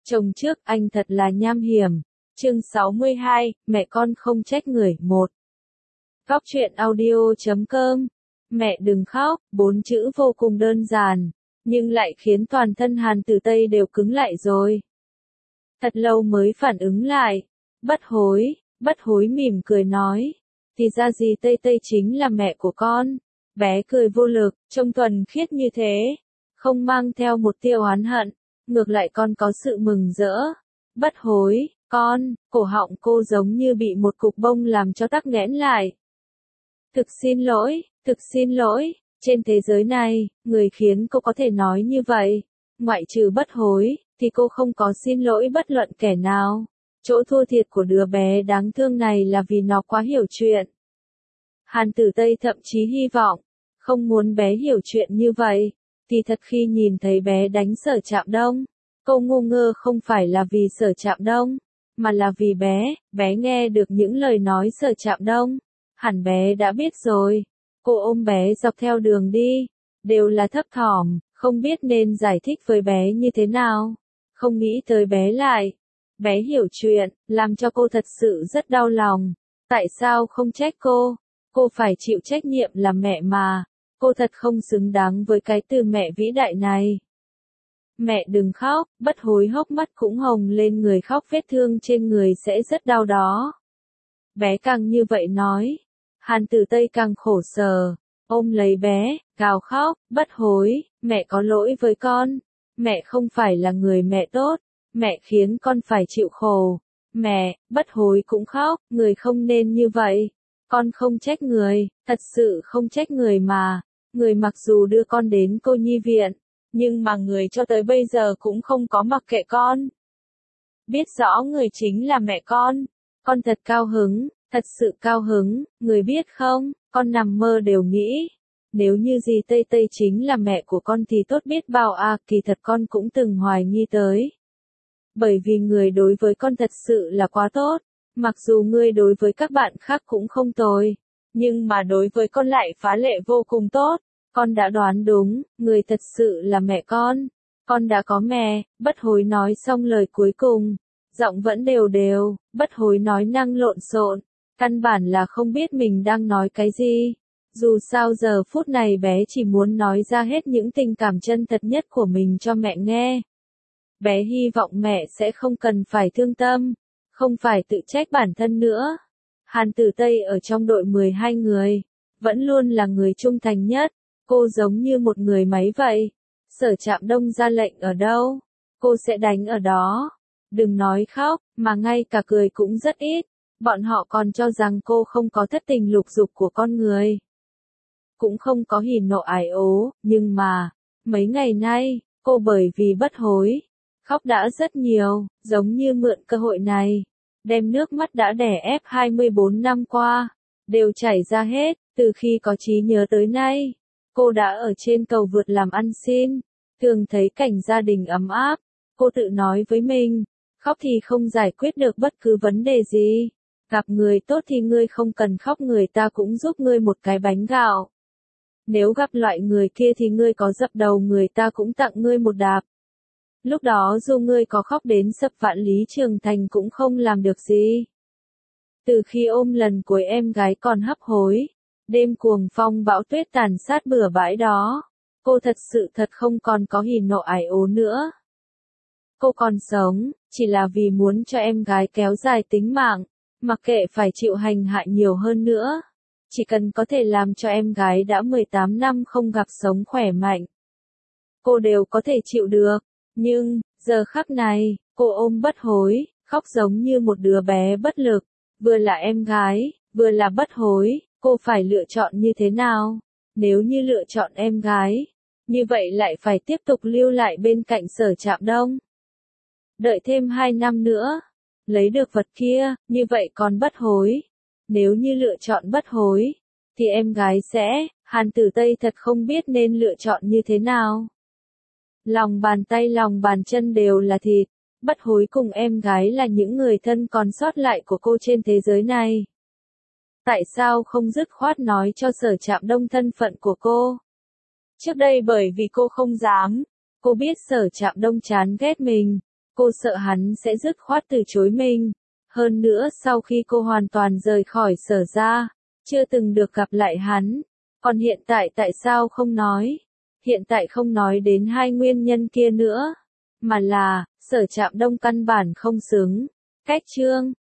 Chồng trước anh thật là nham hiểm. Chương 62, mẹ con không trách người. 1. Góc truyện audio.com. Mẹ đừng khóc, 4 chữ vô cùng đơn giản, nhưng lại khiến toàn thân Hàn Tử Tây đều cứng lại rồi. Thật lâu mới phản ứng lại. Bất hối mỉm cười nói. Thì ra gì Tây Tây chính là mẹ của con. Bé cười vô lực, trông thuần khiết như thế. Không mang theo một tia oán hận. Ngược lại con có sự mừng rỡ. Bất hối, con, cổ họng cô giống như bị một cục bông làm cho tắc nghẽn lại. Thực xin lỗi, trên thế giới này, người khiến cô có thể nói như vậy. Ngoại trừ bất hối, thì cô không có xin lỗi bất luận kẻ nào. Chỗ thua thiệt của đứa bé đáng thương này là vì nó quá hiểu chuyện. Hàn Tử Tây thậm chí hy vọng, không muốn bé hiểu chuyện như vậy. Thì thật khi nhìn thấy bé đánh Sở Trạm Đông, cô ngu ngơ không phải là vì Sở Trạm Đông, mà là vì bé nghe được những lời nói Sở Trạm Đông. Hẳn bé đã biết rồi. Cô ôm bé dọc theo đường đi, đều là thấp thỏm, không biết nên giải thích với bé như thế nào. Không nghĩ tới bé hiểu chuyện, làm cho cô thật sự rất đau lòng. Tại sao không trách cô? Cô phải chịu trách nhiệm làm mẹ mà. Cô thật không xứng đáng với cái từ mẹ vĩ đại này. Mẹ đừng khóc, bất hối hốc mắt cũng hồng lên, người khóc vết thương trên người sẽ rất đau đó. Bé càng như vậy nói. Hàn Tử Tây càng khổ sở, ôm lấy bé, gào khóc, bất hối, mẹ có lỗi với con. Mẹ không phải là người mẹ tốt, mẹ khiến con phải chịu khổ. Mẹ, bất hối cũng khóc, người không nên như vậy. Con không trách người, thật sự không trách người mà. Người mặc dù đưa con đến cô nhi viện, nhưng mà người cho tới bây giờ cũng không có mặc kệ con. Biết rõ người chính là mẹ con thật cao hứng, thật sự cao hứng, người biết không, con nằm mơ đều nghĩ. Nếu như dì Tây Tây chính là mẹ của con thì tốt biết bao à, kỳ thật con cũng từng hoài nghi tới. Bởi vì người đối với con thật sự là quá tốt, mặc dù người đối với các bạn khác cũng không tồi, nhưng mà đối với con lại phá lệ vô cùng tốt. Con đã đoán đúng, người thật sự là mẹ con đã có mẹ. Bất hối nói xong lời cuối cùng, giọng vẫn đều đều, bất hối nói năng lộn xộn, căn bản là không biết mình đang nói cái gì. Dù sao giờ phút này bé chỉ muốn nói ra hết những tình cảm chân thật nhất của mình cho mẹ nghe. Bé hy vọng mẹ sẽ không cần phải thương tâm, không phải tự trách bản thân nữa. Hàn Tử Tây ở trong đội 12 người, vẫn luôn là người trung thành nhất. Cô giống như một người máy vậy. Sở Trạm Đông ra lệnh ở đâu, cô sẽ đánh ở đó. Đừng nói khóc, mà ngay cả cười cũng rất ít. Bọn họ còn cho rằng cô không có thất tình lục dục của con người. Cũng không có hỉ nộ ái ố, nhưng mà, mấy ngày nay, cô bởi vì bất hối, khóc đã rất nhiều, giống như mượn cơ hội này. Đem nước mắt đã đè ép 24 năm qua, đều chảy ra hết, từ khi có trí nhớ tới nay. Cô đã ở trên cầu vượt làm ăn xin, thường thấy cảnh gia đình ấm áp. Cô tự nói với mình, khóc thì không giải quyết được bất cứ vấn đề gì. Gặp người tốt thì ngươi không cần khóc, người ta cũng giúp ngươi một cái bánh gạo. Nếu gặp loại người kia thì ngươi có dập đầu người ta cũng tặng ngươi một đạp. Lúc đó dù ngươi có khóc đến sập vạn lý trường thành cũng không làm được gì. Từ khi ôm lần cuối em gái còn hấp hối, đêm cuồng phong bão tuyết tàn sát bừa bãi đó, cô thật sự không còn có hỉ nộ ái ố nữa. Cô còn sống, chỉ là vì muốn cho em gái kéo dài tính mạng, mặc kệ phải chịu hành hạ nhiều hơn nữa. Chỉ cần có thể làm cho em gái đã 18 năm không gặp sống khỏe mạnh, cô đều có thể chịu được. Nhưng, giờ khắc này, cô ôm bất hối, khóc giống như một đứa bé bất lực. Vừa là em gái, vừa là bất hối, cô phải lựa chọn như thế nào? Nếu như lựa chọn em gái, như vậy lại phải tiếp tục lưu lại bên cạnh Sở Trạm Đông. Đợi thêm 2 năm nữa, lấy được vật kia, như vậy còn bất hối. Nếu như lựa chọn bất hối, thì em gái sẽ, Hàn Tử Tây thật không biết nên lựa chọn như thế nào. Lòng bàn tay lòng bàn chân đều là thịt. Bất hối cùng em gái là những người thân còn sót lại của cô trên thế giới này. Tại sao không dứt khoát nói cho Sở Trạm Đông thân phận của cô? Trước đây bởi vì cô không dám, cô biết Sở Trạm Đông chán ghét mình, Cô sợ hắn sẽ dứt khoát từ chối mình. Hơn nữa sau khi cô hoàn toàn rời khỏi Sở ra, chưa từng được gặp lại hắn. Còn hiện tại tại sao không nói? Hiện tại không nói đến hai nguyên nhân kia nữa, mà là, Sở Trạm Đông căn bản không xứng. Cách chương